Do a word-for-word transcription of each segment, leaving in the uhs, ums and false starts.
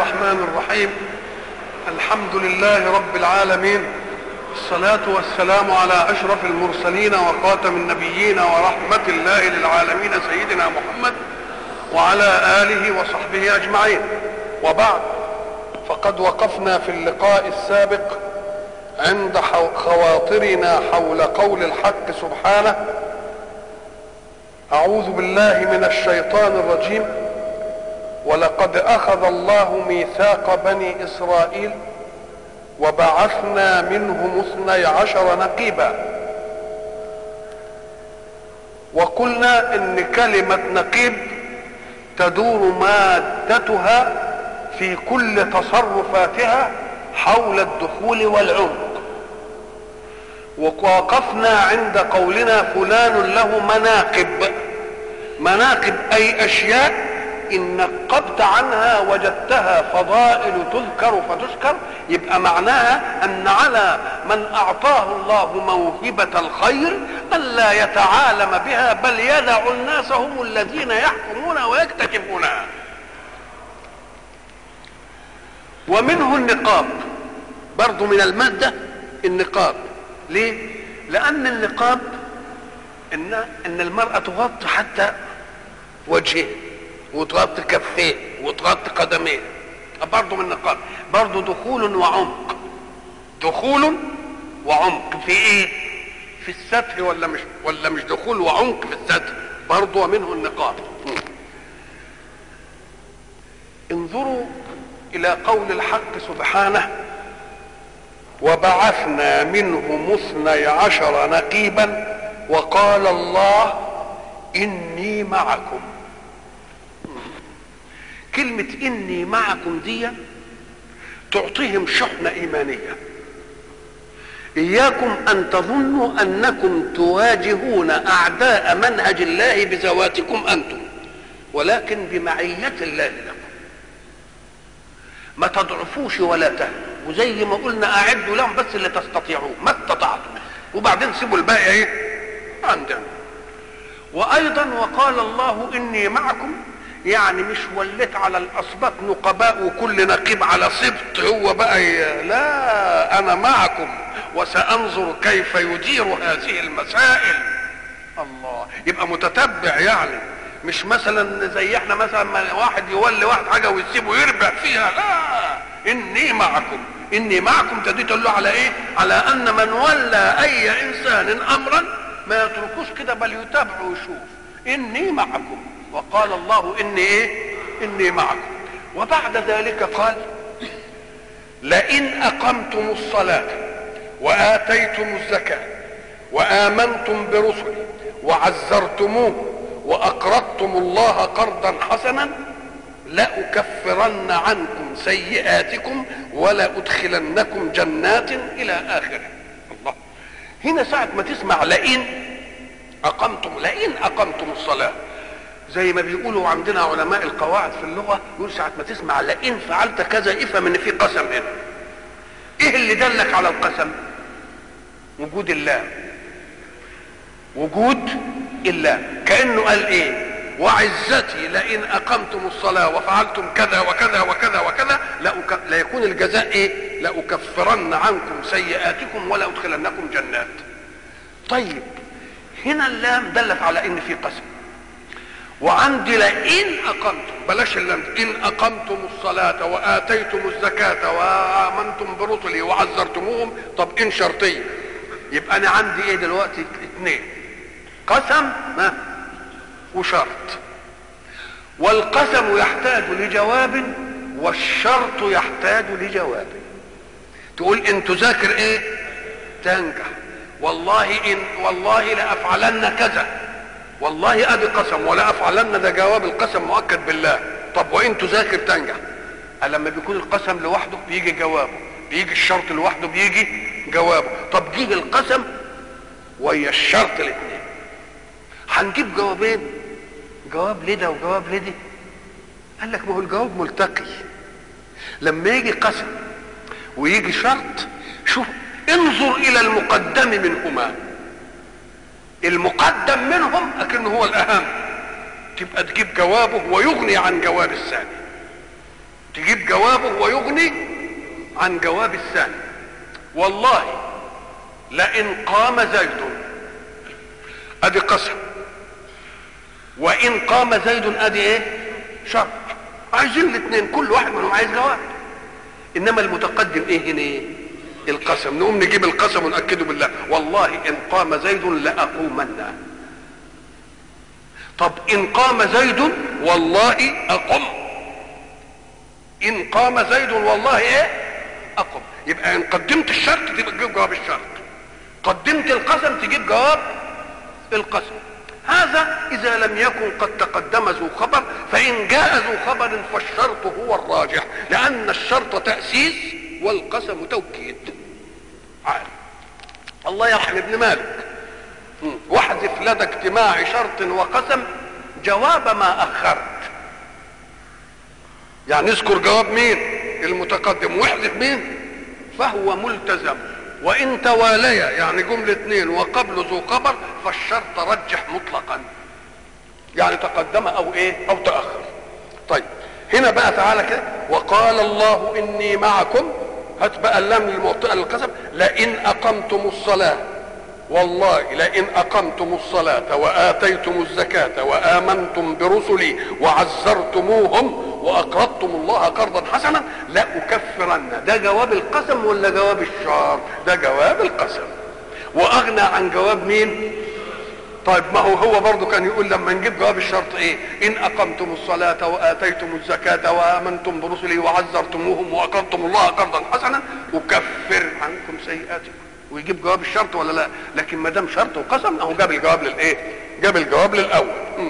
الرحمن الرحيم. الحمد لله رب العالمين، الصلاة والسلام على أشرف المرسلين وخاتم النبيين ورحمة الله للعالمين سيدنا محمد وعلى آله وصحبه أجمعين. وبعد، فقد وقفنا في اللقاء السابق عند خواطرنا حول قول الحق سبحانه: أعوذ بالله من الشيطان الرجيم، ولقد أخذ الله ميثاق بني إسرائيل وبعثنا منهم اثني عشر نقيبا. وقلنا إن كلمة نقيب تدور مادتها في كل تصرفاتها حول الدخول والعمق. ووقفنا عند قولنا فلان له مناقب. مناقب أي أشياء إن نقبت عنها وجدتها فضائل تذكر فتشكر، يبقى معناها أن على من أعطاه الله موهبة الخير ألا يتعالم بها، بل يدع الناس هم الذين يحكمون ويكتشفونها. ومنه النقاب، برضو من المادة النقاب. ليه؟ لأن النقاب إن, إن المرأة تغطي حتى وجهه وتغطي كفيه وتغطي قدميه، برضه من النقاب. برضه دخول وعمق، دخول وعمق في ايه؟ في الستر، ولا مش ولا مش دخول وعمق في الستر؟ برضه ومنه النقاب. انظروا الى قول الحق سبحانه: وبعثنا منهم اثني عشر نقيبا وقال الله اني معكم. كلمة إني معكم دي تعطيهم شحنة إيمانية. إياكم أن تظنوا أنكم تواجهون أعداء منهج الله بذواتكم أنتم، ولكن بمعية الله لكم. ما تضعفوش ولا تهنوا، وزي ما قلنا أعدوا لهم بس اللي تستطيعوه ما استطعتم، وبعدين سيبوا الباقي إيه عندنا. وأيضا وقال الله إني معكم، يعني مش وليت على الاسباط نقباء وكل نقيب على سبط هو بقى ي... لا، انا معكم وسانظر كيف يدير هذه المسائل. الله، يبقى متتبع، يعني مش مثلا زي احنا مثلا واحد يولي واحد حاجه ويسيبه يربع فيها. لا، اني معكم. اني معكم تدل له على ايه؟ على ان من ولى اي انسان امرا ما يتركوش كده، بل يتابعه ويشوف. اني معكم، وقال الله اني ايه؟ اني معكم. وبعد ذلك قال: لئن اقمتم الصلاة واتيتم الزكاة وامنتم برسلي وعزرتموه واقرضتم الله قرضا حسنا لاكفرن عنكم سيئاتكم ولادخلنكم جنات الى اخره. الله، هنا ساعة ما تسمع لئن اقمتم، لئن اقمتم الصلاة، زي ما بيقولوا عندنا علماء القواعد في اللغة، يقول ساعة ما تسمع لئن فعلت كذا افهم ان في قسم هنا. ايه اللي دلك على القسم؟ وجود الله، وجود الله. كأنه قال ايه؟ وعزتي لئن اقمتم الصلاة وفعلتم كذا وكذا وكذا وكذا لأك... ليكون الجزاء ايه؟ لأكفرن عنكم سيئاتكم ولأدخلنكم جنات. طيب، هنا اللام دلت على ان في قسم. وعندي لئن اقمتم، بلاش اللام، ان اقمتم الصلاة واتيتم الزكاة وامنتم برسلي وعزرتموهم. طب ان شرطية، يبقى انا عندي ايه دلوقتي؟ اثنين، قسم وشرط. والقسم يحتاج لجواب والشرط يحتاج لجواب. تقول ان تذاكر ايه تنجح، والله ان والله لافعلن كذا، والله ادي قسم، ولا افعلن ده جواب القسم مؤكد بالله. طب وان تذاكر تنجح. لما بيكون القسم لوحده بيجي جوابه، بيجي الشرط لوحده بيجي جوابه. طب جه القسم ويا الشرط الاثنين، هنجيب جوابين، جواب لده وجواب لده. قال لك ما هو الجواب ملتقي. لما يجي قسم ويجي شرط، شوف انظر الى المقدم منهما. المقدم منهم اكنه هو الاهم، تبقى تجيب جوابه ويغني عن جواب الثاني. تجيب جوابه ويغني عن جواب الثاني. والله لئن قام زيد، ادي قسم، وان قام زيد ادي ايه؟ شرط. عايزين الاثنين، كل واحد منهم عايز جواب. انما المتقدم ايه هنا؟ ايه؟ القسم. نقوم نجيب القسم ونأكده بالله. والله ان قام زيد لأقومن. طب ان قام زيد والله اقم. ان قام زيد والله ايه؟ اقم. يبقى ان قدمت الشرط تجيب جواب الشرط، قدمت القسم تجيب جواب القسم. هذا اذا لم يكن قد تقدم ذو خبر، فان جاء ذو خبر فالشرط هو الراجح، لان الشرط تأسيس والقسم توكيد. عارف الله يرحم ابن مالك، واحذف لدى اجتماع شرط وقسم جواب ما اخرت. يعني اذكر جواب مين؟ المتقدم، واحذف مين؟ فهو ملتزم. وان تواليا يعني جمله اثنين وقبل ذو خبر فالشرط رجح مطلقا، يعني تقدم او ايه؟ او تاخر. طيب هنا بقى تعالى كده، وقال الله اني معكم، هات بقى اللام للمعطئه للقسم، لئن اقمتم الصلاه، والله لئن اقمتم الصلاه واتيتم الزكاه وامنتم برسلي وعزرتموهم واقرضتم الله قرضا حسنا لاكفرن. ده جواب القسم ولا جواب الشرط؟ ده جواب القسم، واغنى عن جواب مين؟ طيب ما هو هو برضه كان يقول لما نجيب جواب الشرط ايه؟ ان اقمتم الصلاه واتيتم الزكاه وامنتم برسلي وعزرتموهم واقرضتم الله قرضا حسنا اكفر عنكم سيئاتكم، ويجيب جواب الشرط ولا لا؟ لكن ما دام شرط وقسم اهو جاب الجواب للايه؟ جاب الجواب للاول. م.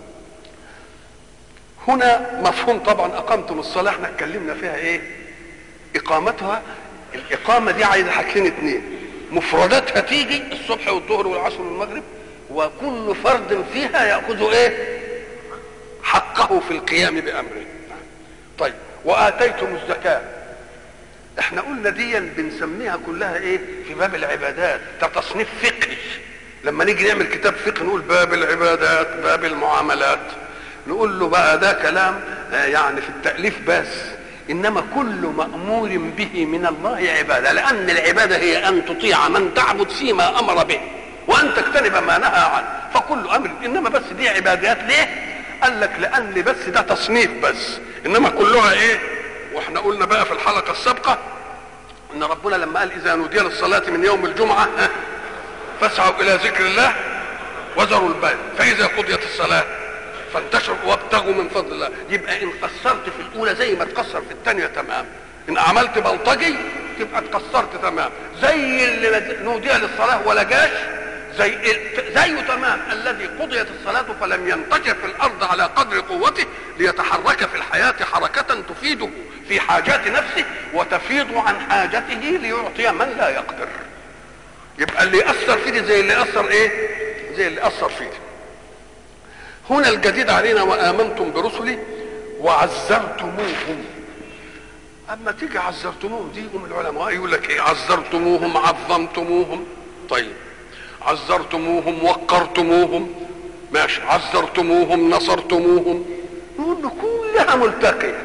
هنا مفهوم طبعا اقمتم الصلاه احنا اتكلمنا فيها ايه؟ اقامتها، الاقامه دي عايزه حاجتين اتنين، مفرداتها تيجي الصبح والظهر والعصر والمغرب، وكل فرد فيها ياخذ ايه؟ حقه في القيام بامره. طيب واتيتم الزكاه، احنا قلنا دي بنسميها كلها ايه؟ في باب العبادات، ده تصنيف فقهي. لما نيجي نعمل كتاب فقه نقول باب العبادات، باب المعاملات، نقول له بقى ده كلام يعني في التأليف بس، انما كل مأمور به من الله عبادة، لان العبادة هي ان تطيع من تعبد فيما امر به وان تجتنب ما نهى عنه، فكل امر. انما بس دي عبادات ليه؟ قال لك لان بس ده تصنيف بس، انما كلها ايه؟ واحنا قلنا بقى في الحلقة السابقة ان ربنا لما قال اذا نودي للصلاة من يوم الجمعة فاسعوا الى ذكر الله وذروا البيع فاذا قضيت الصلاة فانتشروا وابتغوا من فضل الله. يبقى ان قصرت في الاولى زي ما تقصر في الثانيه تمام، ان عملت بلطجي تبقى تقصرت تمام، زي اللي نودي للصلاه ولا جاش زي زيه تمام. الذي قضيت الصلاه فلم ينتشر في الارض على قدر قوته ليتحرك في الحياه حركه تفيده في حاجات نفسه وتفيض عن حاجته ليعطي من لا يقدر. يبقى اللي اثر فيه زي اللي اثر ايه؟ زي اللي اثر فيه. هنا الجديد علينا وآمنتم برسلي وعزرتموهم. اما تيجي عزرتموهم دي يقوم العلماء يقول لك ايه؟ عزرتموهم، عظمتموهم. طيب عزرتموهم، وقرتموهم، ماشي، عزرتموهم، نصرتموهم، نقول له كلها ملتقيه.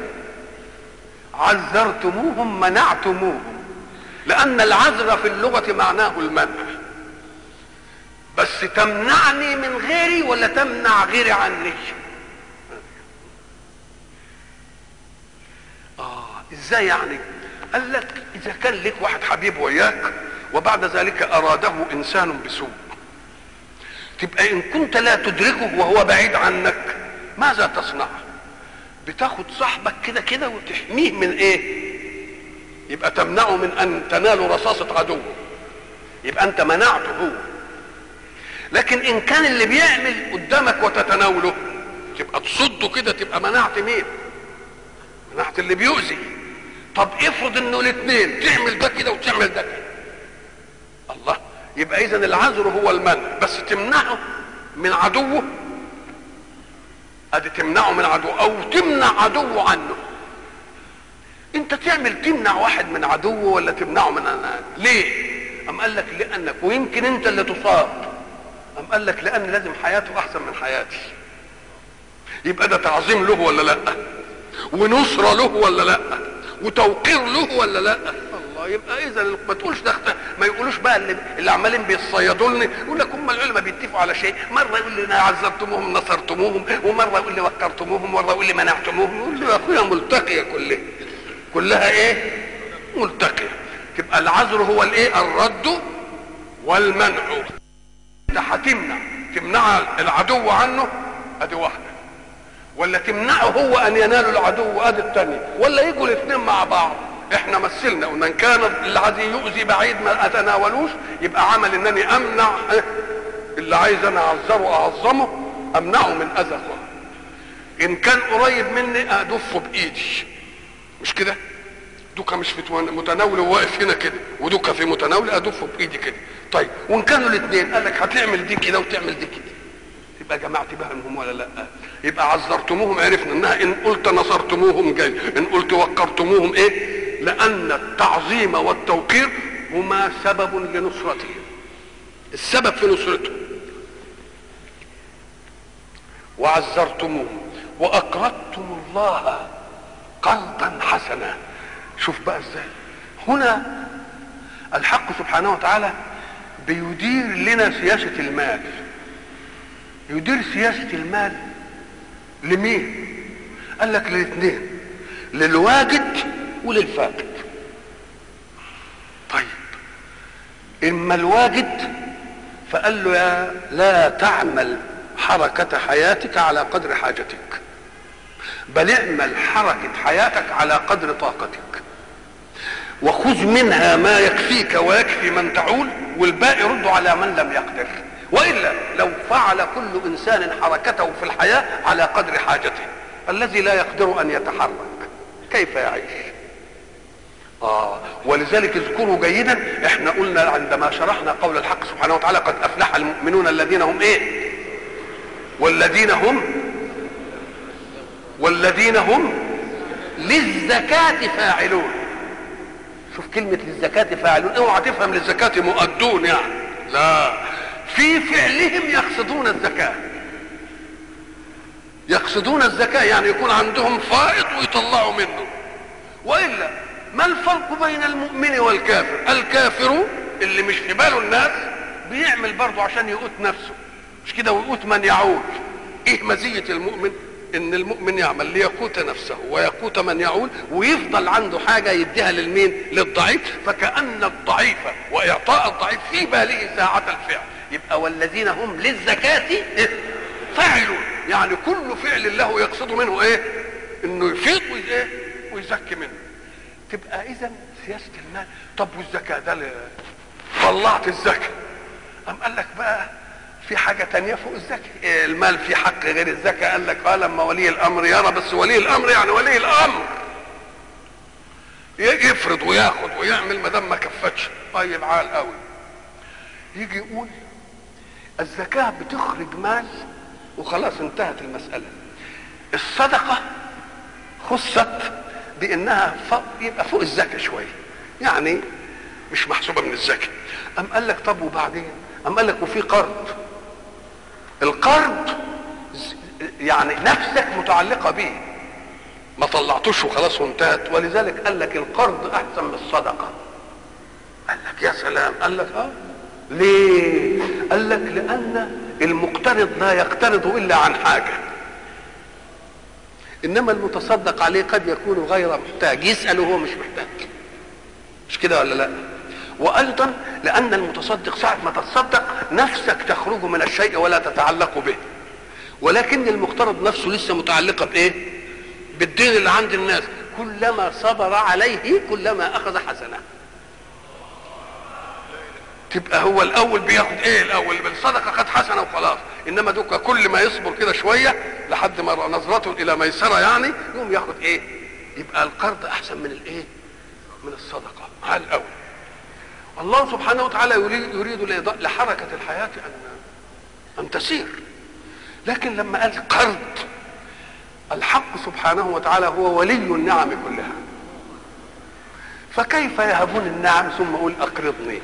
عزرتموهم منعتموهم، لان العزر في اللغه معناه المنع، بس تمنعني من غيري ولا تمنع غيري عني؟ اه ازاي يعني؟ قال لك اذا كان لك واحد حبيب وياك وبعد ذلك اراده انسان بسوء، تبقى ان كنت لا تدركه وهو بعيد عنك ماذا تصنع؟ بتاخد صاحبك كده كده وتحميه من ايه؟ يبقى تمنعه من ان تنال رصاصة عدو، يبقى انت منعته هو. لكن ان كان اللي بيعمل قدامك وتتناوله تبقى تصده كده، تبقى منعت مين؟ منعت اللي بيؤذي. طب افرض انه الاثنين تعمل ده كده وتعمل ده كده، الله، يبقى اذا العذر هو المنع، بس تمنعه من عدوه، ادي تمنعه من عدوه او تمنع عدوه عنه. انت تعمل تمنع واحد من عدوه ولا تمنعه من أنا؟ ليه؟ ام قال لك لانك، ويمكن انت اللي تصاب، ام قال لك لان لازم حياته احسن من حياتي. يبقى ده تعظيم له ولا لا؟ ونصرة له ولا لا، وتوقير له ولا لا. الله، يبقى اذا ما تقولش ده، ما يقولوش بقى اللي, اللي عمالين بيصيدوا لنا يقول لك هم العلماء بيتفقوا على شيء، مره يقول لي عذرتموهم نصرتموهم، ومره يقول لي وقرتموهم، ومره يقول لي منعتموهم. يقول له يا اخويا ملتقيه كلها، كلها ايه؟ ملتقيه. تبقى العذر هو الايه؟ الرد والمنع. انت هتمنع تمنع العدو عنه، ادي واحده، ولا تمنعه هو ان ينال العدو، ادي الثانيه، ولا يجوا الاثنين مع بعض. احنا مثلنا قلنا ان كان الذي يؤذي بعيد ما اتناولوش، يبقى عمل انني امنع اللي عايز انا اعذره اعظمه، امنعه من اذى اخوه. ان كان قريب مني ادفه بايدي، مش كده؟ دوكا مش في متناوله واقف هنا كده، ودوكا في متناوله ادفه بايدي كده. طيب وان كانوا الاثنين قال لك هتعمل دي كده وتعمل دي كده، يبقى جمعت بينهم ولا لا؟ يبقى عذرتموهم، عرفنا انها ان قلت نصرتموهم جاي، ان قلت وقرتموهم ايه؟ لان التعظيم والتوقير هما سبب لنصرتهم، السبب في نصرتهم. وعذرتموهم واقرضتم الله قرضا حسنا. شوف بقى ازاي هنا الحق سبحانه وتعالى بيدير لنا سياسة المال. يدير سياسة المال لمين؟ قال لك للاثنين، للواجد وللفاقد. طيب اما الواجد فقال له يا لا تعمل حركة حياتك على قدر حاجتك، بل اعمل حركة حياتك على قدر طاقتك، وخذ منها ما يكفيك ويكفي من تعول، والباقي رده على من لم يقدر. وإلا لو فعل كل إنسان حركته في الحياة على قدر حاجته، الذي لا يقدر أن يتحرك كيف يعيش؟ آه ولذلك اذكروا جيدا، احنا قلنا عندما شرحنا قول الحق سبحانه وتعالى قد أفلح المؤمنون الذين هم ايه؟ والذين هم والذين هم للزكاة فاعلون. شوف كلمة للزكاة فاعلون، اوعى تفهم للزكاة مؤدون يعني، لا، في فعلهم يقصدون الزكاة. يقصدون الزكاة يعني يكون عندهم فائض ويطلعوا منه. وإلا ما الفرق بين المؤمن والكافر؟ الكافر اللي مش في باله الناس بيعمل برضه عشان يقوت نفسه، مش كده؟ ويقوت من يعول. ايه مزية المؤمن؟ ان المؤمن يعمل ليقوت نفسه ويقوت من يعول، ويفضل عنده حاجة يديها للمين؟ للضعيف. فكأن الضعيف واعطاء الضعيف في باله ساعة الفعل. يبقى والذين هم للزكاة فاعلون، يعني كل فعل له يقصد منه ايه؟ انه يفيض وايه؟ ويزكي منه. تبقى اذا سياسة المال. طب والزكاة ده طلعت الزكاة، ام قال لك بقى في حاجة تانية فوق الزكاة، إيه المال في حق غير الزكاة؟ قال لك اه لما ولي الامر يرى، بس ولي الامر يعني ولي الامر يفرض وياخد ويعمل ما دام ما كفتش. طيب عال قوي، يجي يقول الزكاة بتخرج مال وخلاص انتهت المسألة. الصدقة خصت بانها فوق، يبقى فوق الزكاة شوية، يعني مش محسوبة من الزكاة. ام قال لك طب وبعدين؟ ام قال لك وفي قرض. القرض يعني نفسك متعلقة به، ما طلعتوش وخلاص وانتهت، ولذلك قال لك القرض احسن من الصدقة. قال لك يا سلام، قال لك اه ليه؟ قال لك لان المقترض لا يقترض الا عن حاجة، انما المتصدق عليه قد يكون غير محتاج، يسأل وهو مش محتاج، مش كده ولا لا؟ وايضا لان المتصدق ساعة ما تتصدق نفسك تخرج من الشيء ولا تتعلق به، ولكن المقترض نفسه لسه متعلقة بايه؟ بالدين اللي عند الناس، كلما صبر عليه كلما اخذ حسنة. تبقى هو الاول بياخد ايه؟ الاول بالصدقة خد حسنة وخلاص، انما دوكا كل ما يصبر كده شوية لحد ما نظرته الى ميسرة يعني يقوم ياخد ايه؟ يبقى القرض احسن من الايه؟ من الصدقة على الاول. الله سبحانه وتعالى يريد, يريد لحركة الحياة ان ان تسير، لكن لما قال قرض، الحق سبحانه وتعالى هو ولي النعم كلها، فكيف يهبون النعم ثم اقول اقرضني؟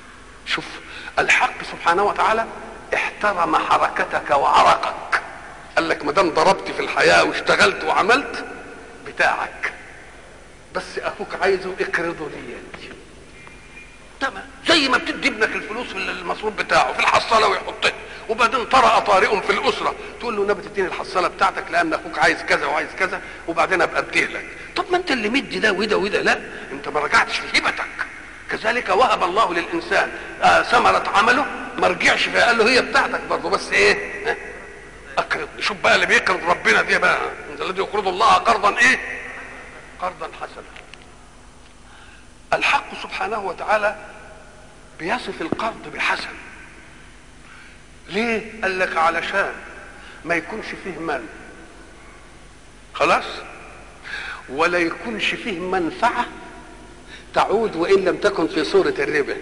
شوف الحق سبحانه وتعالى احترم حركتك وعرقك قال لك ما دام ضربت في الحياه واشتغلت وعملت بتاعك، بس اخوك عايزه اقرضه لي. تمام، زي ما بتدي ابنك الفلوس في المصروف بتاعه في الحصاله ويحطها، وبعدين طرأ طارئ في الاسره تقول له نبي تديني الحصاله بتاعتك لان اخوك عايز كذا وعايز كذا وبعدين ابقى اديه لك. طب ما انت اللي مدي ده وده وده، لا انت ما رجعتش لهبتك. كذلك وهب الله للانسان آه ثمره عمله، ما رجعش فيها قال له هي بتاعتك برضه، بس ايه؟ اقرض. شوف بقى اللي بيقرض ربنا دي بقى، الذي يقرض الله قرضا ايه؟ قرضا حسنا. الحق سبحانه وتعالى بيصف القرض بالحسن. ليه؟ قال لك علشان ما يكونش فيه مال خلاص، ولا يكونش فيه منفعة تعود وإن لم تكن في صورة الربا.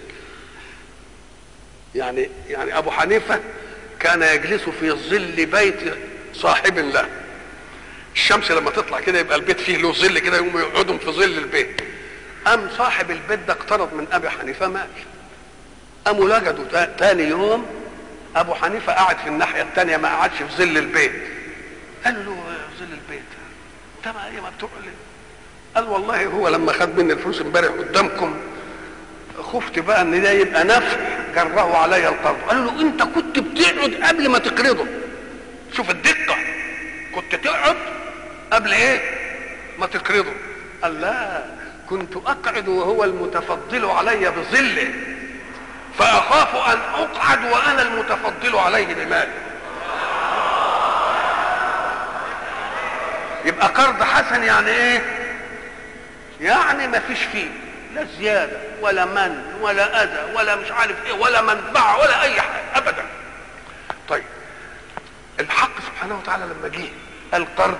يعني يعني أبو حنيفة كان يجلس في ظل بيت صاحب له، الشمس لما تطلع كده يبقى البيت فيه له ظل كده، يقوموا يقعدوا في ظل البيت. قام صاحب البيت ده اقترض من ابي حنيفه مال، قاموا لجدوا تاني يوم ابو حنيفه قاعد في الناحيه الثانيه ما قعدش في ظل البيت. قالوا له ظل البيت انت ما ايه ما بتقول لي؟ قال والله هو لما خد مني الفلوس امبارح قدامكم خفت بقى ان ده يبقى نفع جره عليا القرض. قالوا له انت كنت بتقعد قبل ما تقرضه، شوف الدقه، كنت تقعد قبل ايه ما تقرضه. قال لا، كنت اقعد وهو المتفضل علي بظله، فاخاف ان اقعد وانا المتفضل عليه بمالي. يبقى قرض حسن يعني ايه؟ يعني ما فيش فيه لا زياده ولا من ولا اذى ولا مش عارف ايه ولا منفعه ولا اي حاجه ابدا. طيب الحق سبحانه وتعالى لما جه القرض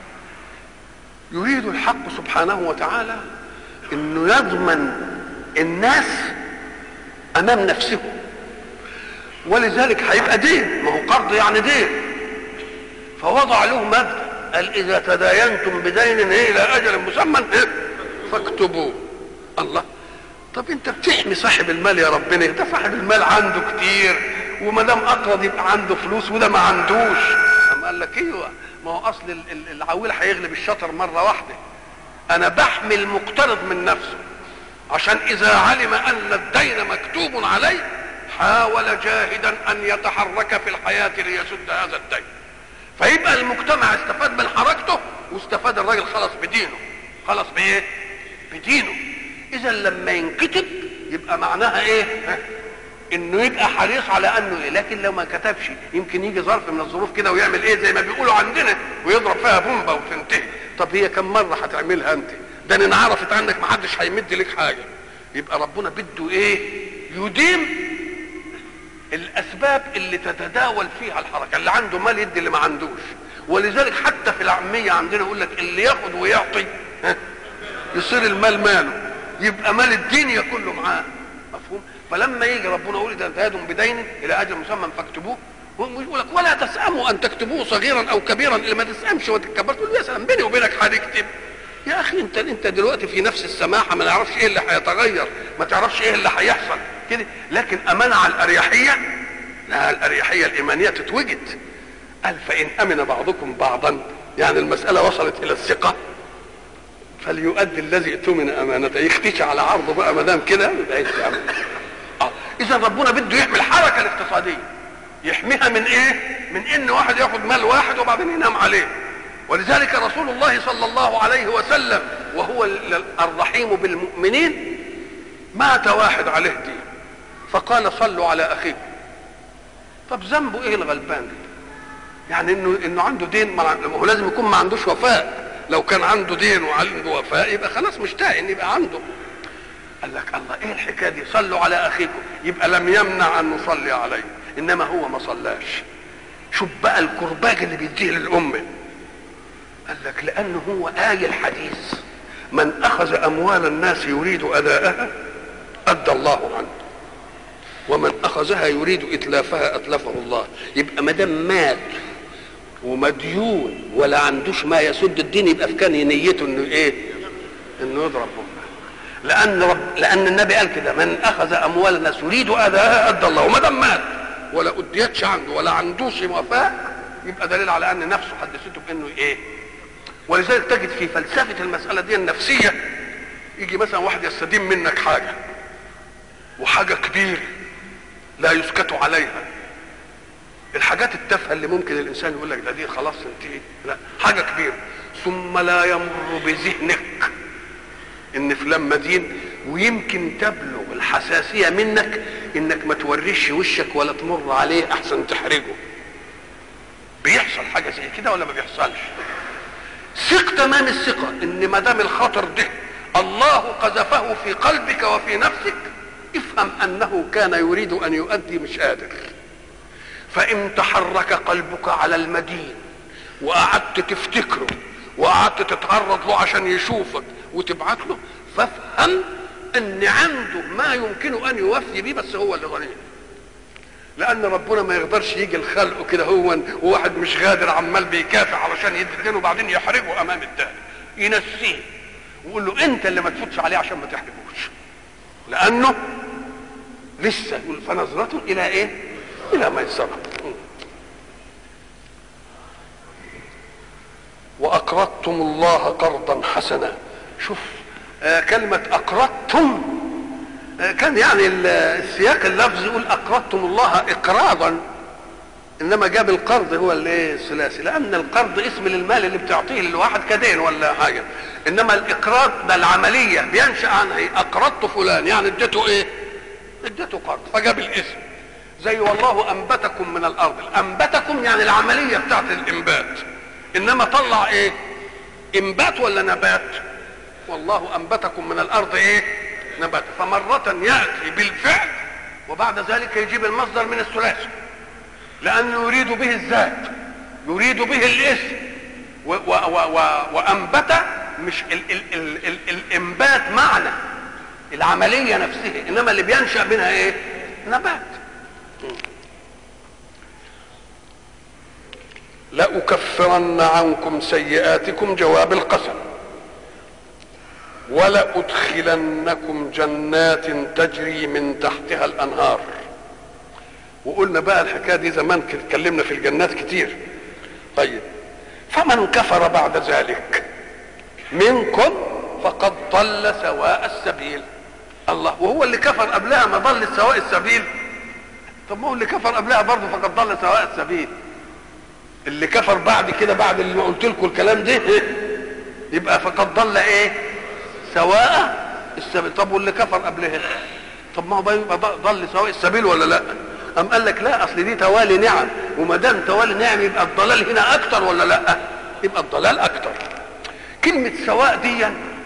يريد الحق سبحانه وتعالى انه يضمن الناس امام نفسه، ولذلك هيبقى دين، ما هو قرض يعني دين. فوضع له مبدا قال اذا تداينتم بدين الى اجل مسمى فاكتبوه. الله، طب انت بتحمي صاحب المال يا ربنا، ده صاحب المال عنده كتير وما دام اقرض يبقى عنده فلوس وده ما عندوش. قام قال لك ايوه، ما هو اصل العويل هيغلب الشطر مره واحده. انا بحمي المقترض من نفسه عشان اذا علم ان الدين مكتوب عليه حاول جاهدا ان يتحرك في الحياه ليسد هذا الدين، فيبقى المجتمع استفاد من حركته واستفاد الراجل خلص بدينه، خلص بايه؟ بدينه. اذا لما ينكتب يبقى معناها ايه؟ انه يبقى حريص على انه ايه، لكن لو ما كتبش يمكن يجي ظرف من الظروف كده ويعمل ايه زي ما بيقولوا عندنا ويضرب فيها بومبا وتنتهي. طب هي كم مره هتعملها انت؟ ده ان عرفت عنك ما حدش هيمد لك حاجه. يبقى ربنا بده ايه؟ يديم الاسباب اللي تتداول فيها الحركه، اللي عنده مال يدي اللي ما عندوش. ولذلك حتى في العاميه عندنا يقول لك اللي ياخد ويعطي يصير المال ماله، يبقى مال الدنيا كله معاه. مفهوم؟ فلما يجي ربنا يقول اذا انتهيتم بدين الى اجل مسمى فاكتبوه، ويقول لك ولا تسأموا ان تكتبوه صغيرا او كبيرا، اللي ما تسأمش وتتكبر تقول يا سلام بيني وبينك هنكتب. يا اخي انت انت دلوقتي في نفس السماحه، ما نعرفش ايه اللي هيتغير، ما تعرفش ايه اللي هيحصل كده، لكن امانه على الاريحيه، لا الاريحيه الايمانيه تتوجد. قال فان امن بعضكم بعضا، يعني المساله وصلت الى الثقه فليؤدي الذي اؤتمن امانته، يختش على عرضه بقى ما دام كده يبقى يستعمل. اه اذا ربنا بده يحمي الحركه الاقتصاديه، يحميها من ايه؟ من ان واحد ياخد مال واحد وبعدين ينام عليه. ولذلك رسول الله صلى الله عليه وسلم وهو الرحيم بالمؤمنين مات واحد عليه دين فقال صلوا على اخيكم. طب ذنبه ايه الغلبان ده؟ يعني انه انه عنده دين، ما هو لازم يكون ما عندوش وفاء. لو كان عنده دين وعنده وفاء يبقى خلاص مشتاق ان يبقى عنده. قال لك الله ايه الحكايه دي؟ صلوا على اخيكم، يبقى لم يمنع ان نصلي عليه، انما هو ما صلاش. شوف بقى الكرباج اللي بيديه للامه. قال لك لانه هو آية الحديث من اخذ اموال الناس يريد اداءها ادى الله عنه، ومن اخذها يريد اتلافها اتلفه الله. يبقى ما دام مال ومديون ولا عندوش ما يسد الدين يبقى في كان نيته انه ايه؟ انه يضرب امه. لان رب لان النبي قال كده من اخذ اموال الناس يريد اداءها ادى الله، وما دام مال ولا اديتش عنده ولا عندوش وفاء يبقى دليل على ان نفسه حدثته بانه ايه. ولذلك تجد في فلسفه المساله دي النفسيه، يجي مثلا واحد يستدين منك حاجه وحاجه كبيره لا يسكت عليها، الحاجات التافهه اللي ممكن الانسان يقول لك ده دي خلاص انتهي، لا حاجه كبيره، ثم لا يمر بذهنك ان فلان مدين، ويمكن تبلغ الحساسيه منك انك ما توريش وشك ولا تمر عليه احسن تحرجه. بيحصل حاجه زي كده ولا ما بيحصلش؟ ثق تمام الثقه ان ما دام الخطر ده الله قذفه في قلبك وفي نفسك، افهم انه كان يريد ان يؤدي مش قادر. فان تحرك قلبك على المدين وقعدت تفتكره وقعدت تتعرض له عشان يشوفك وتبعت له، فافهم ان عنده ما يمكن ان يوفي به، بس هو اللي غني. لان ربنا ما يقدرش يجي الخلق كده هو وواحد مش غادر عمال بيكافح علشان يدي الدين وبعدين يحرجه امام التاني، ينسيه ويقول له انت اللي ما تفوتش عليه عشان ما تحرجوش، لانه لسه يقول فنظرته الى ايه؟ الى ميسره. واقرضتم الله قرضا حسنا. شوف آه كلمه اقرضتم آه كان يعني السياق اللفظي يقول اقرضتم الله اقراضا، انما جاب القرض هو الايه الثلاثي، لان القرض اسم للمال اللي بتعطيه للواحد كدين ولا حاجه، انما الاقراض ده العمليه بينشا عنها ايه؟ اقرضت فلان يعني اديته ايه؟ اديته قرض، فجاب الاسم. زي والله انبتكم من الارض، انبتكم يعني العمليه بتاعت الانبات، انما طلع ايه؟ انبات ولا نبات؟ والله انبتكم من الارض ايه؟ نبات. فمره ياتي بالفعل وبعد ذلك يجيب المصدر من الثلاثي، لانه يريد به الذات، يريد به الاسم. و و و و وانبت مش ال ال ال ال الانبات معنى العمليه نفسها، انما اللي بينشا منها ايه؟ نبات. لأكفرن عنكم سيئاتكم جواب القسم، ولأدخلنكم جنات تجري من تحتها الأنهار. وقلنا بقى الحكايه دي زمان اتكلمنا في الجنات كتير. طيب فمن كفر بعد ذلك منكم فقد ضل سواء السبيل. الله، وهو اللي كفر قبلها ما ضل سواء السبيل؟ طب ما هو اللي كفر قبلها برضه فقد ضل سواء السبيل. اللي كفر بعد كده بعد اللي قلت لكم الكلام ده يبقى فقد ضل ايه؟ سواء السبيل. طب واللي كفر قبلها طب ما هو يبقى ضل سواء السبيل ولا لا؟ أم قال لك لا، اصل دي توالي نعم، وما دام توالي نعم يبقى الضلال هنا اكتر ولا لا؟ يبقى الضلال اكتر. كلمه سواء دي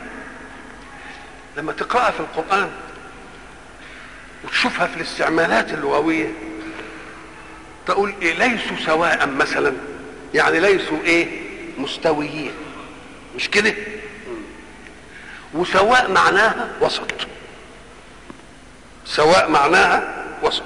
لما تقراها في القران وتشوفها في الاستعمالات اللغويه تقول ايه؟ ليسوا سواء مثلا، يعني ليسوا ايه؟ مستويين، مش كده؟ وسواء معناها وسط، سواء معناها وسط.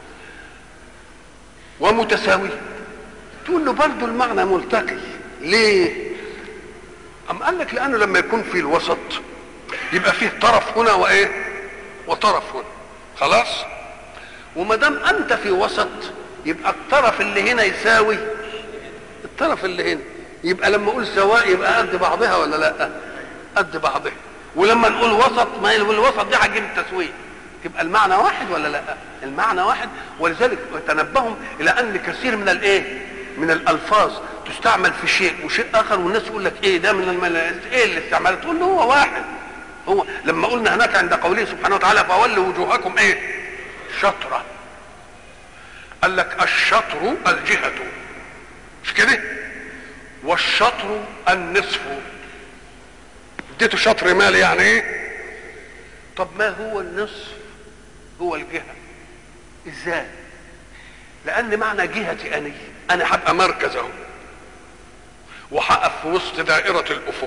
ومتساوي تقول له برضه المعنى ملتقي. ليه؟ أم قال لك لأنه لما يكون في الوسط يبقى فيه طرف هنا وايه؟ وطرف هنا، خلاص؟ وما دام أنت في وسط يبقى الطرف اللي هنا يساوي الطرف اللي هنا، يبقى لما اقول سواء يبقى قد بعضها ولا لا؟ قد بعضها. ولما نقول وسط ما الوسط دي هتجيب التسويه، تبقى المعنى واحد ولا لا؟ المعنى واحد. ولذلك تنبههم الى ان كثير من الايه؟ من الالفاظ تستعمل في شيء وشيء اخر، والناس يقول لك ايه ده من المل... ايه اللي استعملته؟ تقول له هو واحد. هو لما قلنا هناك عند قوله سبحانه وتعالى فولوا وجوهكم ايه؟ شطره، قال لك الشطر الجهة، مش كده؟ والشطر النصف. اديته شطر مال يعني ايه؟ طب ما هو النصف؟ هو الجهة. ازاي؟ لان معنى جهتي اني انا هبقى مركز اهو وهقف في وسط دائرة الافق.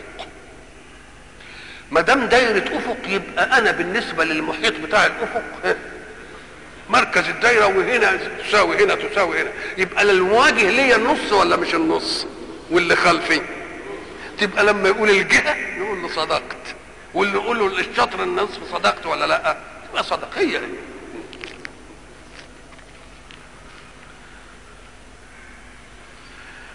ما دام دايرة افق يبقى انا بالنسبة للمحيط بتاع الافق مركز الدايره، وهنا تساوي هنا تساوي هنا، يبقى المواجه ليا النص ولا مش النص؟ واللي خلفي تبقى لما يقول الجهه يقول له صدقت، واللي يقول له الشطر النصف صدقت ولا لا؟ تبقى صدقيه.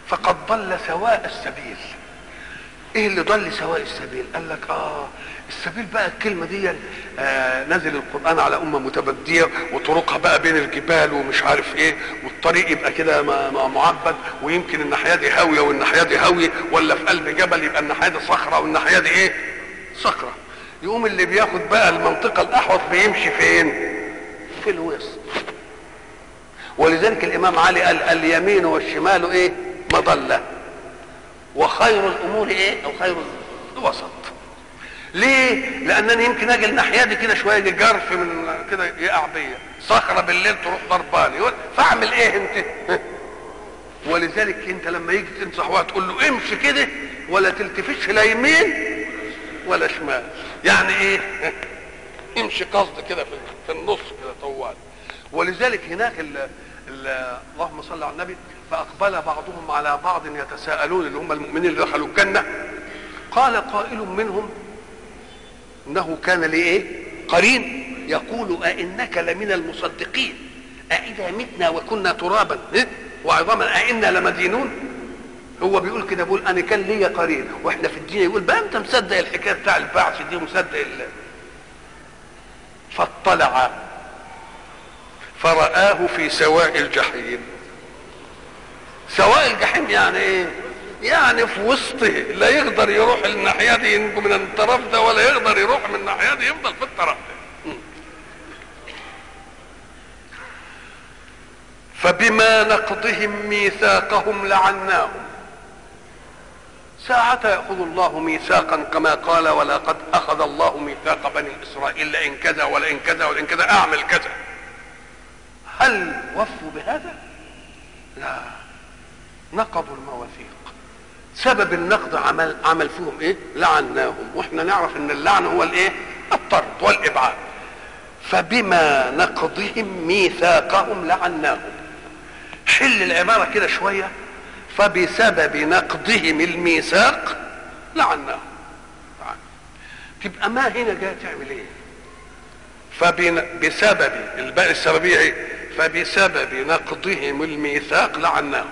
فقد ضل سواء السبيل. ايه اللي ضل سواء السبيل؟ قال لك اه السبيل بقى الكلمه دي آه نزل القران على امه متبديه وطرقها بقى بين الجبال ومش عارف ايه، والطريق يبقى كده معبد، ويمكن الناحيه دي هاويه والناحيه دي هاويه، ولا في قلب جبل يبقى الناحيه دي صخره والناحيه دي ايه؟ صخره. يقوم اللي بياخد بقى المنطقه الاحوط بيمشي فين؟ في الوسط. ولذلك الامام علي قال اليمين والشمال ايه؟ مضله، وخير الامور ايه؟ او خير الوسط. ليه؟ لانني يمكن اجي الناحيه دي كده شويه جرف من كده يقع بيا، صخره بالليل تروح ضرباني، فاعمل ايه انت؟ ولذلك انت لما يجي تنصح واحد تقول له امشي كده ولا تلتفتش لا يمين ولا شمال، يعني ايه؟ امشي قصد كده في النص كده طوال. ولذلك هناك ال ال اللهم صل على النبي، فاقبل بعضهم على بعض يتساءلون، اللي هم المؤمنين اللي دخلوا الجنه. قال قائل منهم انه كان لي ايه؟ قرين يقول أئنك لمن المصدقين أئذا متنا وكنا ترابا إيه؟ وعظاما أئنا لمدينون. هو بيقول كده، بيقول انا كان لي قرين واحنا في الدين، يقول بقى انت مصدق الحكايه بتاع البعث دي ومصدق ال... فاطلع فرآه في سواء الجحيم. سواء الجحيم يعني ايه؟ يعني في وسطه، لا يقدر يروح الناحيه دي ينجو من الطرف ده، ولا يقدر يروح من الناحيه دي يفضل في الطرف ده. فبما نقضهم ميثاقهم لعناهم. ساعة يأخذ الله ميثاقا كما قال ولقد أخذ الله ميثاق بني إسرائيل لئن كذا ولئن كذا ولئن كذا أعمل كذا. هل وفوا بهذا؟ لا، نقضوا المواثيق. سبب النقض عمل عمل فيهم ايه؟ لعناهم. واحنا نعرف ان اللعن هو الايه؟ الطرد والابعاد. فبما نقضهم ميثاقهم لعناهم. حل العباره كده شويه، فبسبب نقضهم الميثاق لعناهم. تبقى ما هنا جايه تعمل ايه؟ فبسبب الباقي السببيه ايه؟ فبسبب نقضهم الميثاق لعناهم.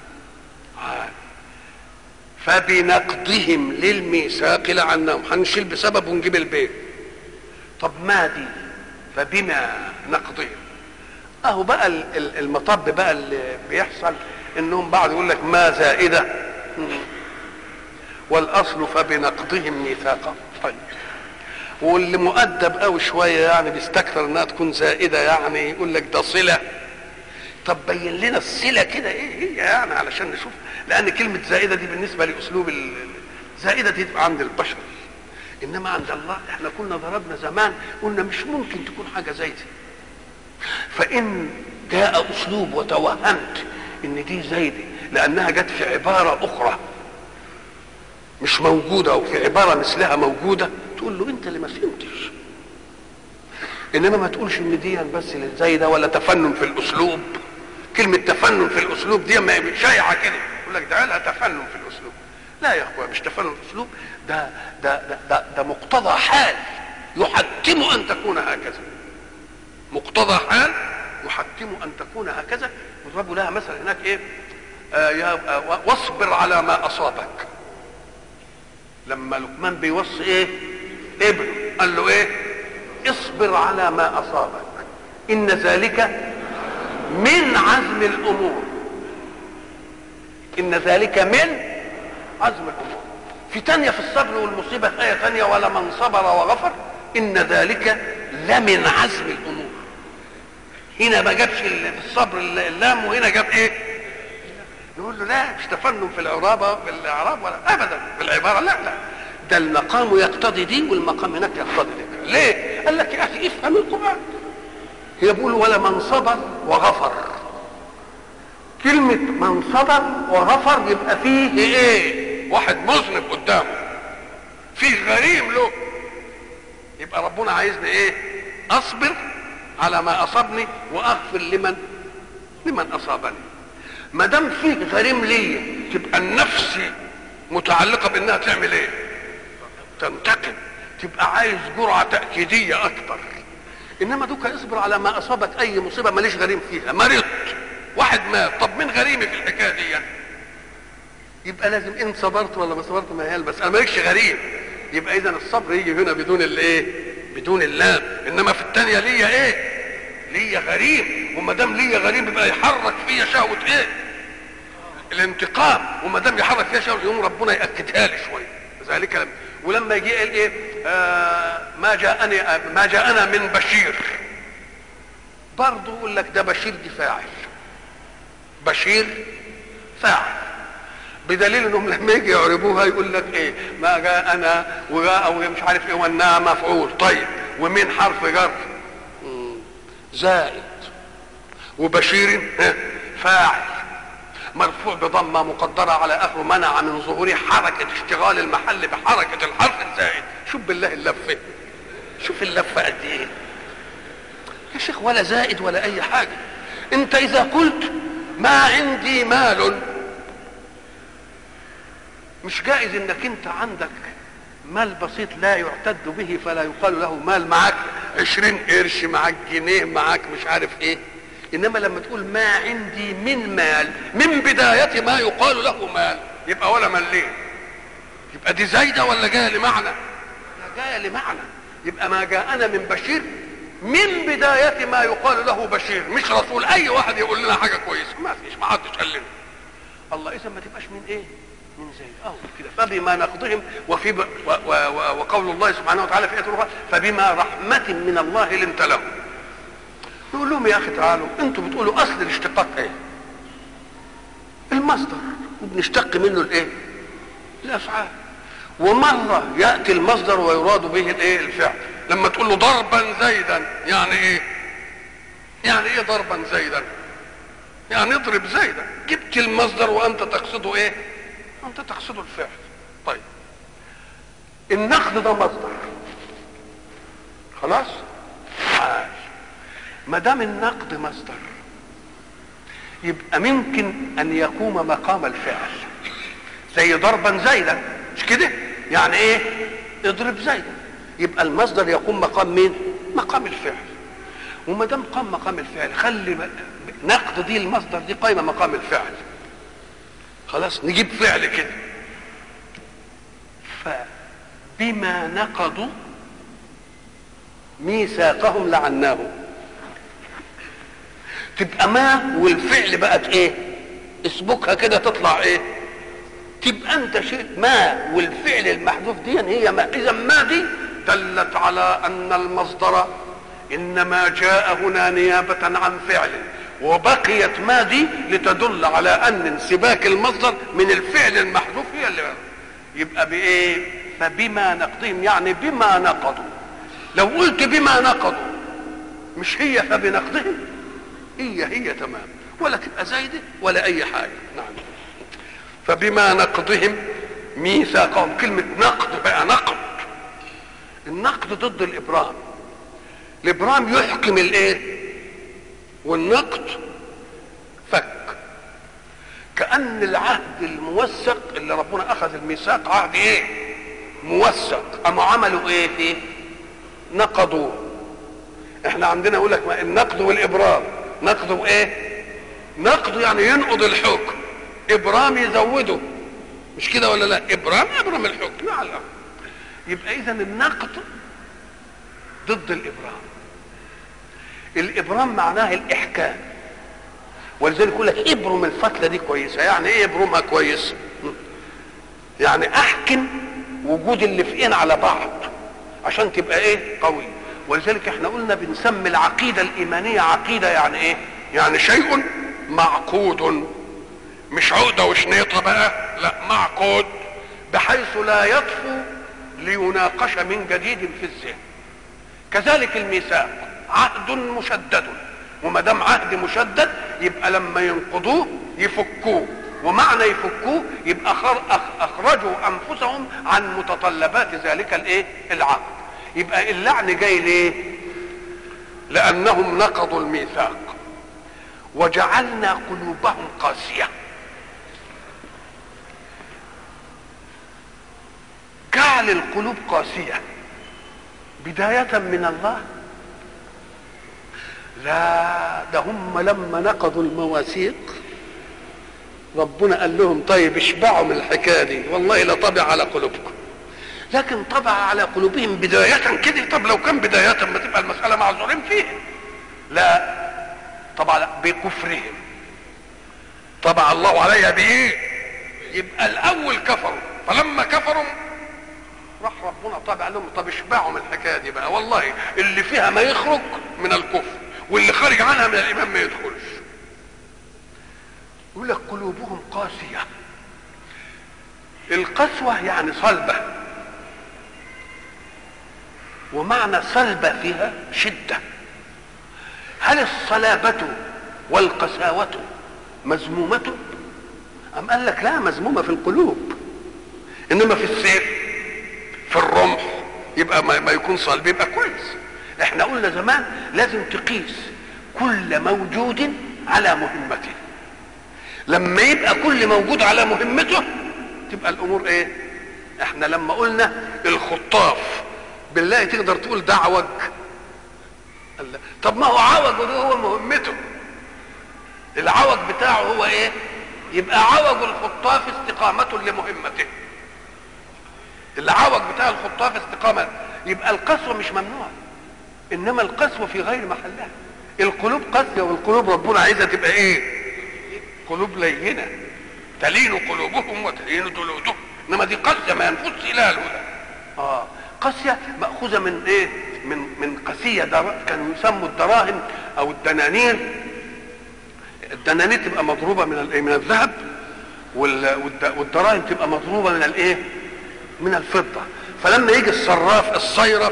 فبنقضهم للميثاق لعناهم. هنشيل بسبب ونجيب البيت. طب ما دي فبما نقضهم، اهو بقى المطب بقى اللي بيحصل انهم بعض يقول لك ما زائده والاصل فبنقضهم ميثاقا. طيب، واللي مؤدب قوي شويه يعني بيستكثر انها تكون زائده، يعني يقول لك ده صله. طب بين لنا الصله كده ايه هي يعني علشان نشوف، لان كلمه زائده دي بالنسبه لاسلوب زائده دي تبقى عند البشر، انما عند الله احنا كنا ضربنا زمان قلنا مش ممكن تكون حاجه زي دي. فان جاء اسلوب وتوهمت ان دي زايده لانها جت في عباره اخرى مش موجوده او في عباره مثلها موجوده، تقول له انت اللي ما فهمتش. انما ما تقولش ان دي بس زايده ولا تفنن في الاسلوب. كلمه تفنن في الاسلوب دي ما شايعه كده، يقول لك ده لها تفنن في الاسلوب. لا يا اخويا، مش تفنن في الاسلوب، ده ده ده ده, ده مقتضى حال يحتم ان تكون هكذا. مقتضى حال يحتم ان تكون هكذا. وضربوا لها مثلا هناك ايه؟ آه يا آه واصبر على ما اصابك. لما لقمان بيوصي ايه؟ ابنه قال له ايه؟ اصبر على ما اصابك ان ذلك من عزم الامور. ان ذلك من عزم الامور. في تانية في الصبر والمصيبة في آية تانية ولمن صبر وغفر ان ذلك لمن عزم الامور. هنا ما جابش في الصبر اللام، وهنا جاب ايه؟ نقول له لا، مش تفنن في العرابة في الاعراب ولا ابدا في العبارة، لا لا، ده المقام يقتضي دي والمقام هناك يقتضي دي. ليه؟ قال لك يا اخي افهم القرآن. هي بيقول ولمن صبر وغفر. كلمة من صبر وغفر يبقى فيه ايه؟ واحد مذنب قدامه، فيه غريم له، يبقى ربنا عايزني ايه؟ اصبر على ما اصابني واغفر لمن لمن اصابني. ما دام فيه غريم ليا تبقى النفس متعلقة بانها تعمل ايه؟ تنتقم، تبقى عايز جرعة تأكيدية اكبر. انما دوك اصبر على ما اصابك، اي مصيبة ماليش غريم فيها، مرضت، واحد مات، طب مين غريمي في الحكاية دي يعني؟ يبقى لازم ان صبرت ولا ما صبرت ما هي بس انا مالكش غريب. يبقى اذا الصبر يجي هنا بدون الايه؟ بدون اللام. انما في الثانيه ليا ايه؟ ليا غريب. وما دام ليا غريب يبقى يحرك فيا شهوه ايه؟ الانتقام. وما دام يحرك فيها شهوه يقوم ربنا ياكدها لي شويه. ذلك لما ولما يجي قال ايه؟ آه ما جاءني ما جاءنا من بشير، برضه يقول لك ده بشير دي فاعل. بشير فاعل، بدليل انهم لما يجي يعربوها يقول لك ايه؟ ما جاءنا وجاء ومش عارف ايه وانها مفعول. طيب ومين حرف جر؟ زائد. وبشير فاعل مرفوع بضمه مقدره على اخره منع من ظهوره حركه اشتغال المحل بحركه الحرف الزائد. شوف بالله اللفه، شوف اللفه قد ايه يا شيخ. ولا زائد ولا اي حاجه. انت اذا قلت ما عندي مال، مش جائز انك انت عندك مال بسيط لا يعتد به فلا يقال له مال. معاك عشرين قرش، معاك جنيه، معاك مش عارف ايه. انما لما تقول ما عندي من مال من بداية ما يقال له مال، يبقى ولا ملين. يبقى دي زايدة ولا جاية لمعنى؟ جاية لمعنى. يبقى ما جاءنا من بشير من بداية ما يقال له بشير، مش رسول. اي واحد يقول لنا حاجة كويسة ما فيش، ما حدش قال لنا. الله اذا ما تبقاش من ايه؟ من زي اه كده. فبما نقضهم وفي ب... و... و... و... وقول الله سبحانه وتعالى في آية أخرى فبما رحمة من الله لنت لهم. يقول لهم يا اخي تعالوا، انتوا بتقولوا اصل الاشتقاق ايه؟ المصدر، وبنشتق منه الايه؟ الافعال. ومره ياتي المصدر ويراد به الايه؟ الفعل. لما تقول له ضربا زيدا يعني ايه؟ يعني ايه ضربا زيدا؟ يعني اضرب زيدا. جبت المصدر وانت تقصده ايه؟ انت تقصده الفعل. طيب النقد ده مصدر خلاص. عاش. ما دام النقد مصدر يبقى ممكن ان يقوم مقام الفعل، زي ضربا زيدا مش كده؟ يعني ايه؟ اضرب زيدا. يبقى المصدر يقوم مقام مين؟ مقام الفعل. وما دام قام مقام الفعل خلي نقد دي المصدر دي قايمه مقام الفعل. خلاص نجيب فعل كده. فبما نقضوا ميثاقهم لعناهم. تبقى ما والفعل بقت ايه؟ اسبكها كده تطلع ايه؟ تبقى انت شيء ما والفعل المحذوف دي هي ما. اذا ما دي دلت على ان المصدر انما جاء هنا نيابة عن فعل، وبقيت ما دي لتدل على ان انسباك المصدر من الفعل المحذوف هي اللي يبقى بايه؟ فبما نقضهم يعني بما نقضوا. لو قلت بما نقضوا مش هي فبنقضهم، هي هي تمام، ولا تبقى زايده ولا اي حاجه. نعم. فبما نقضهم ميثاقهم. كلمه نقض بقى نقض. النقض ضد الابرام. الابرام يحكم الايه؟ والنقض فك. كأن العهد الموثق اللي ربنا اخذ الميثاق عهد ايه؟ موثق. اما عملوا ايه فيه؟ نقضوا. احنا عندنا يقول لك النقض والابرام. نقضوا ايه؟ نقض يعني ينقض الحكم، ابرام يزوده، مش كده ولا لا؟ ابرام ابرم الحكم. نعم. يبقى اذا النقض ضد الابرام. الابرام معناه الاحكام، ولذلك يقول لك ابرم الفتله دي كويسه. يعني ايه ابرمها كويس؟ يعني احكم وجود اللي في على بعض عشان تبقى ايه؟ قوي. ولذلك احنا قلنا بنسمي العقيده الايمانيه عقيده. يعني ايه؟ يعني شيء معقود، مش عقده وشنيطه بقى، لا معقود بحيث لا يطفو ليناقش من جديد في الذهن. كذلك الميثاق عهد مشدد، وما دام عهد مشدد يبقى لما ينقضوه يفكوه. ومعنى يفكوه يبقى اخرجوا انفسهم عن متطلبات ذلك الايه؟ العهد. يبقى اللعن جاي ليه؟ لانهم نقضوا الميثاق وجعلنا قلوبهم قاسيه. جعل القلوب قاسيه بدايه من الله؟ لا، ده هم لما نقضوا المواثيق ربنا قال لهم طيب اشبعوا من الحكايه دي، والله لطبع على قلوبكم. لكن طبع على قلوبهم بدايه كده. طب لو كان بدايه ما تبقى المساله معذورين فيها. لا، طبعا بكفرهم. طبع الله عليها بايه؟ يبقى الاول كفروا، فلما كفروا راح ربنا طبع لهم طب اشبعوا من الحكايه دي بقى، والله اللي فيها ما يخرج من الكفر واللي خارج عنها من الايمان ما يدخلش. يقول لك قلوبهم قاسيه. القسوه يعني صلبه، ومعنى صلبه فيها شده. هل الصلابه والقساوه مذمومه؟ أم قال لك لا، مذمومه في القلوب، انما في السيف في الرمح يبقى ما يكون صلب يبقى كويس. احنا قلنا زمان لازم تقيس كل موجود على مهمته. لما يبقى كل موجود على مهمته تبقى الامور ايه؟ احنا لما قلنا الخطاف بالله تقدر تقول ده عوج؟ طب ما هو عوج وده هو مهمته. العوج بتاعه هو ايه؟ يبقى عوج الخطاف استقامة لمهمته. العوج بتاع الخطاف استقامة. يبقى القسوة مش ممنوع، انما القسوة في غير محلها. القلوب قاسية، والقلوب ربنا عايزها تبقى ايه؟ قلوب لينة تلين قلوبهم وتلين جلودهم، انما دي قاسية ما ينفذش اليها الهدى. اه قاسية مأخوذة من ايه؟ من من قاسية در... كانوا يسموا الدراهم او الدنانير. الدنانير تبقى مضروبة من الايه؟ من الذهب، وال... والدراهم تبقى مضروبة من الايه؟ من الفضة. فلما يجي الصراف الصيرف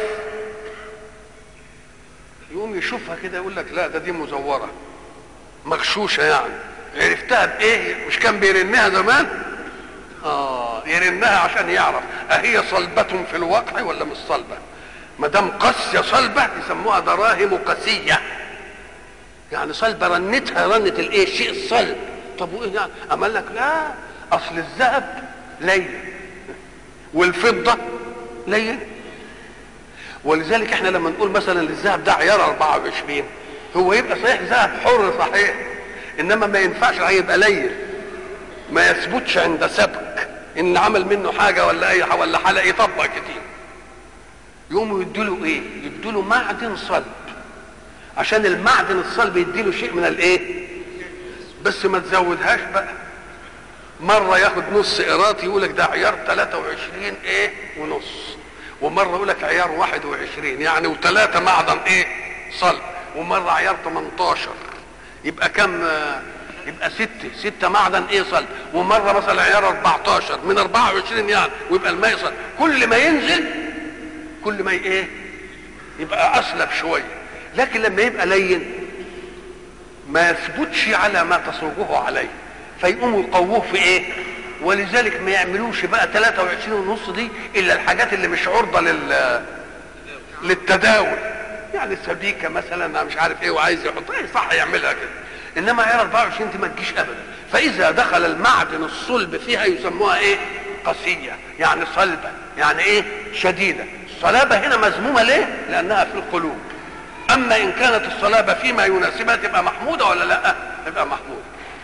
يقوم يشوفها كده يقول لك لا ده دي مزورة مغشوشة. يعني عرفتها بايه؟ مش كان بيرنها زمان؟ اه يرنها عشان يعرف اهي صلبة في الواقع ولا مش صلبة. ما دام قاسية صلبة يسموها دراهم قاسية، يعني صلبة رنتها رنة الايه؟ الشيء الصلب. طب وايه يعني؟ اما قال لك لا، اصل الذهب لين والفضة لين. ولذلك احنا لما نقول مثلا الذهب ده عيار أربعة وعشرين، هو يبقى صحيح ذهب حر صحيح، انما ما ينفعش يبقى لين، ما يثبتش عند سبك ان عمل منه حاجه ولا اي حاجه ولا حلقه يطبق كتير. يقوموا يديله ايه؟ يديله معدن صلب، عشان المعدن الصلب يديله شيء من الايه؟ بس ما تزودهاش بقى. مره ياخد نص قيراط يقول لك ده عيار ثلاثة وعشرين ايه ونص، ومره يقول لك عيار واحد وعشرين يعني وثلاثه معدن ايه؟ صلب، ومره عيار تمنتاشر يبقى كم؟ يبقى ستة ستة معدن ايه صلب، ومره مثلا عيار أربعتاشر من أربعة وعشرين يعني، ويبقى الماء صلب. كل ما ينزل كل ما ايه؟ يبقى اصلب شويه. لكن لما يبقى لين ما يثبتش على ما تصوغه عليه، فيقوموا يقووه في ايه؟ ولذلك ما يعملوش بقى ثلاثة وعشرين ونص دي الا الحاجات اللي مش عرضه لل للتداول، يعني السبيكه مثلا مش عارف ايه وعايز يحطها ايه صح يعملها كده. انما عيار أربعة وعشرين دي ما تجيش ابدا. فاذا دخل المعدن الصلب فيها يسموها ايه؟ قاسيه، يعني صلبه، يعني ايه؟ شديده. الصلابه هنا مذمومه ليه؟ لانها في القلوب. اما ان كانت الصلابه فيما يناسبها تبقى محموده ولا لا؟ تبقى محموده.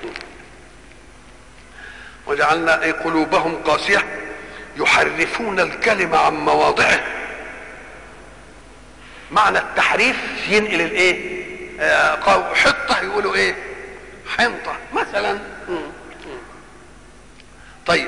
وجعلنا اي قلوبهم قاسيه يحرفون الكلمه عن مواضعه. معنى التحريف ينقل الايه؟ آه حطه يقولوا ايه؟ حنطه مثلا. طيب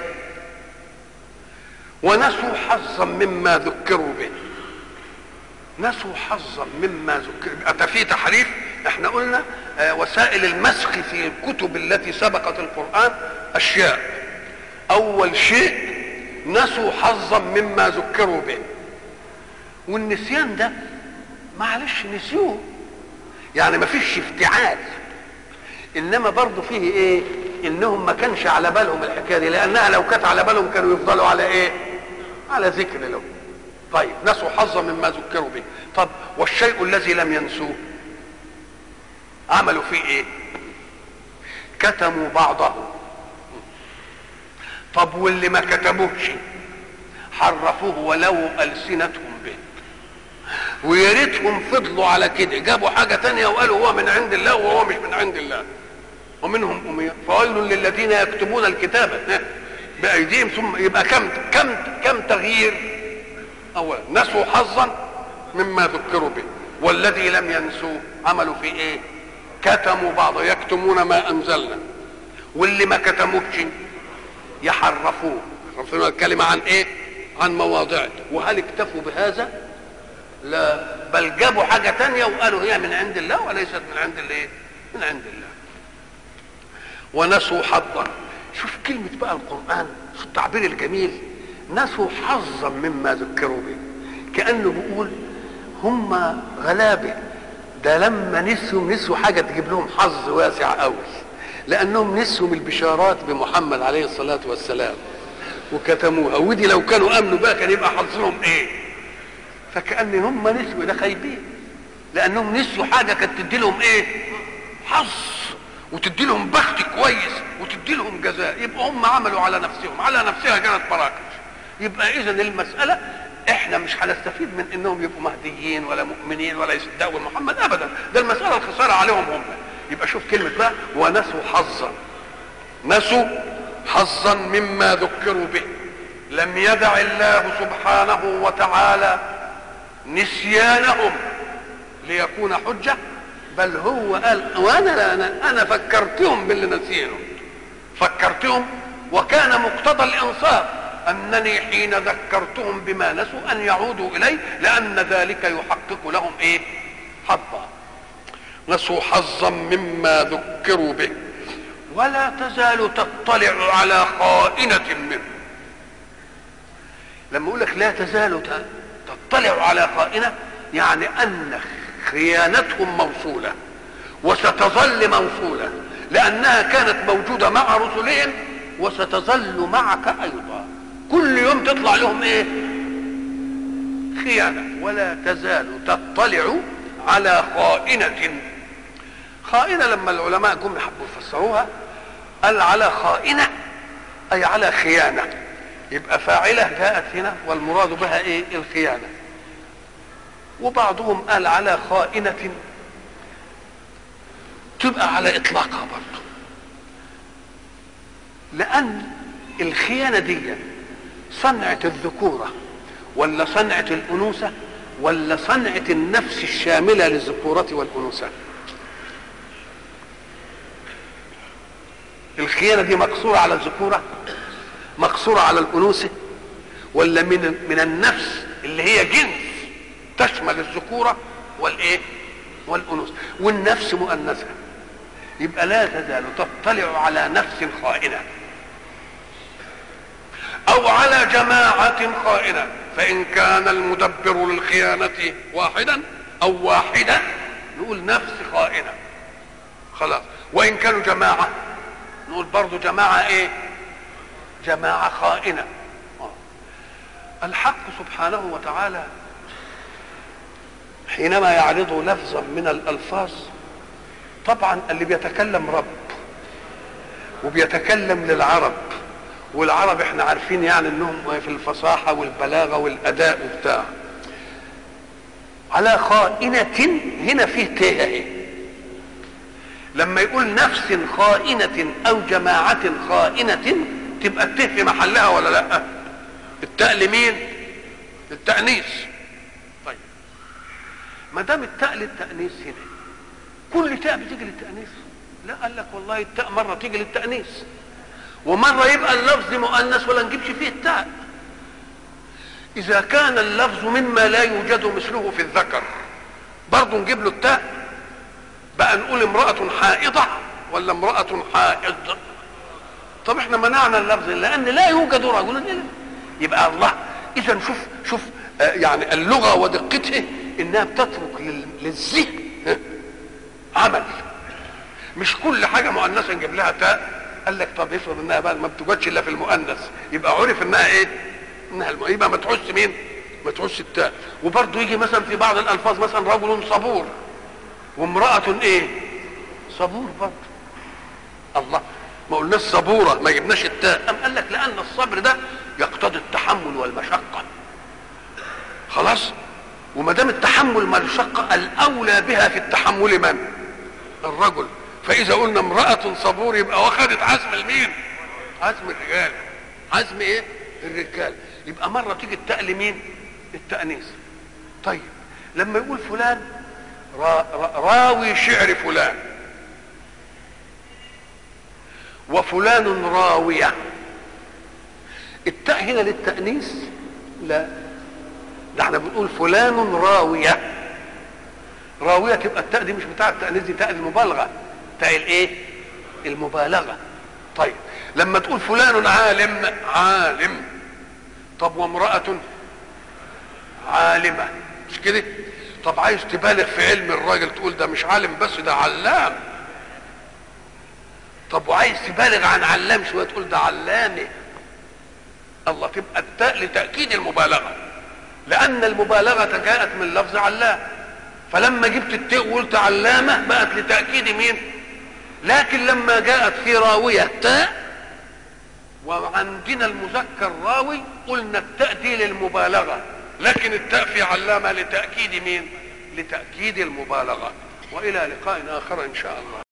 ونسوا حظا مما ذكروا به. نسوا حظا مما ذكروا به. أتى في تحريف. احنا قلنا آه وسائل المسخ في الكتب التي سبقت القرآن اشياء. اول شيء نسوا حظا مما ذكروا به، والنسيان ده معلش نسيوه، يعني ما فيش افتعال، انما برضه فيه ايه؟ انهم ما كانش على بالهم الحكايه دي، لانها لو كانت على بالهم كانوا يفضلوا على ايه؟ على ذكر له. طيب نسوا حظا مما ذكروا به. طب والشيء الذي لم ينسوه عملوا فيه ايه؟ كتموا بعضه. طب واللي ما كتبوهش حرفوه ولو ألسنتهم به، ويا ريتهم فضلوا على كده، جابوا حاجه تانية وقالوا هو من عند الله وهو مش من عند الله. ومنهم أمية فويل للذين يكتبون الكتاب بأيديهم ثم يبقى كم كم كم تغيير. أولا نسوا حظا مما ذكروا به، والذي لم ينسوا عملوا في ايه؟ كتموا بعض، يكتمون ما انزلنا، واللي ما كتموش يحرفوه. يحرفون الكلمه عن ايه؟ عن مواضعه. وهل اكتفوا بهذا؟ لا، بل جابوا حاجه تانية وقالوا هي من عند الله وليست من عند الايه؟ من عند الله. ونسوا حظا. شوف كلمه بقى القران في التعبير الجميل، نسوا حظا مما ذكروا به، كانه بيقول هم غلابه، ده لما نسوا نسوا حاجه تجيب لهم حظ واسع قوي، لانهم نسوا من البشارات بمحمد عليه الصلاه والسلام وكتموها، ودي لو كانوا امنوا بقى كان يبقى حظهم ايه؟ فكأن هم نسوا، ده خايبين، لانهم نسوا حاجه كانت تدي لهم ايه؟ حظ، وتدي لهم بخت كويس، وتدي لهم جزاء. يبقى هم عملوا على نفسهم، على نفسها كانت براكش. يبقى اذا المساله احنا مش هنستفيد من انهم يبقوا مهديين ولا مؤمنين ولا يصدقوا محمد ابدا، ده المساله الخساره عليهم هم. يبقى شوف كلمه بقى ونسوا حظا، نسوا حظا مما ذكروا به. لم يدع الله سبحانه وتعالى نسيانهم ليكون حجه، بل هو قال وانا انا انا فكرتهم باللي نسيهم، فكرتهم، وكان مقتضى الانصاف انني حين ذكرتهم بما نسوا ان يعودوا اليه، لان ذلك يحقق لهم ايه؟ حظا. نسوا حظا مما ذكروا به ولا تزال تطلع على خائنة منه. لما اقول لك لا تزال تطلع على خائنة، يعني ان خيانتهم موصولة وستظل موصولة، لانها كانت موجودة مع رسلهم وستظل معك ايضا. كل يوم تطلع لهم ايه؟ خيانة. ولا تزال تطلع على خائنة. خائنة لما العلماء جم حبوا يفسروها قال على خائنة اي على خيانة، يبقى فاعلة جاءت هنا والمراد بها ايه؟ الخيانة. وبعضهم قال على خائنة تبقى على اطلاقها برضه، لان الخيانة دي صنعة الذكورة ولا صنعة الأنوثة ولا صنعة النفس الشاملة للذكورة والأنوثة؟ الخيانة دي مقصورة على الذكورة، مقصورة على الأنوثة، ولا من من النفس اللي هي جنس تشمل الذكورة والايه؟ والأنوثة، والنفس مؤنثة. يبقى لا تزال تطلع على نفس خائنة او على جماعة خائنة، فان كان المدبر للخيانة واحدا او واحدة نقول نفس خائنة خلاص. وان كانوا جماعة نقول برضو جماعة ايه؟ جماعة خائنة. الحق سبحانه وتعالى حينما يعرض لفظا من الالفاظ، طبعا اللي بيتكلم رب وبيتكلم للعرب، والعرب احنا عارفين يعني انهم في الفصاحة والبلاغة والاداء وبتاع. على خائنة هنا فيه تيه اهي، لما يقول نفس خائنة او جماعة خائنة تبقى التيه في محلها ولا لا؟ التاء لمين؟ التأنيث. طيب ما دام التاء للتأنيث هنا، كل تاء بتيجي للتأنيث؟ لا، قال لك والله التاء مرة تيجي للتأنيث ومرة يبقى اللفظ مؤنث ولا نجيبش فيه التاء. إذا كان اللفظ مما لا يوجد مثله في الذكر برضه نجيب له التاء؟ بقى نقول امرأة حائضة ولا امرأة حائض؟ طب احنا منعنا اللفظ لأن لا يوجد رجل إلا. يبقى الله إذا شوف شوف آه يعني اللغة ودقتها إنها بتترك للذهن عمل، مش كل حاجة مؤنثة نجيب لها تاء. قال لك طب افرض انها بقى ما بتوجدش الا في المؤنث، يبقى عرف انها ايه؟ انها الم... يبقى ما تحس مين؟ ما تحس التاء. وبرضه يجي مثلا في بعض الالفاظ مثلا رجل صبور وامرأة ايه؟ صبور برضه. الله، ما قلناش صبورة ما جبناش التاء. أم قال لك لأن الصبر ده يقتضي التحمل والمشقة. خلاص؟ وما دام التحمل والمشقة الأولى بها في التحمل من؟ الرجل. فاذا قلنا امرأة صبور يبقى واخدت عزم المين؟ عزم الرجال. عزم ايه؟ الرجال. يبقى مرة تيجي التاء لمين؟ التأنيث. طيب لما يقول فلان را را راوي شعر فلان وفلان راوية، التاء هنا للتأنيث؟ لا، ده احنا بنقول فلان راوية. راوية تبقى التاء دي مش بتاع التأنيث، دي تاء المبالغة، تاء الايه؟ المبالغة. طيب لما تقول فلان عالم، عالم. طب وامرأة عالمة، مش كده؟ طب عايز تبالغ في علم الراجل تقول ده مش عالم بس ده علام. طب وعايز تبالغ عن علام شويه تقول ده علامه. الله، تبقى التاء لتأكيد المبالغة، لأن المبالغة جاءت من لفظ علام، فلما جبت التاء وقلت علامة بقت لتأكيد مين؟ لكن لما جاءت في راوية تاء وعندنا المذكر راوي قلنا التاء دي للمبالغة، لكن التاء في علامة لتأكيد مين؟ لتأكيد المبالغة. وإلى لقاء آخر إن شاء الله.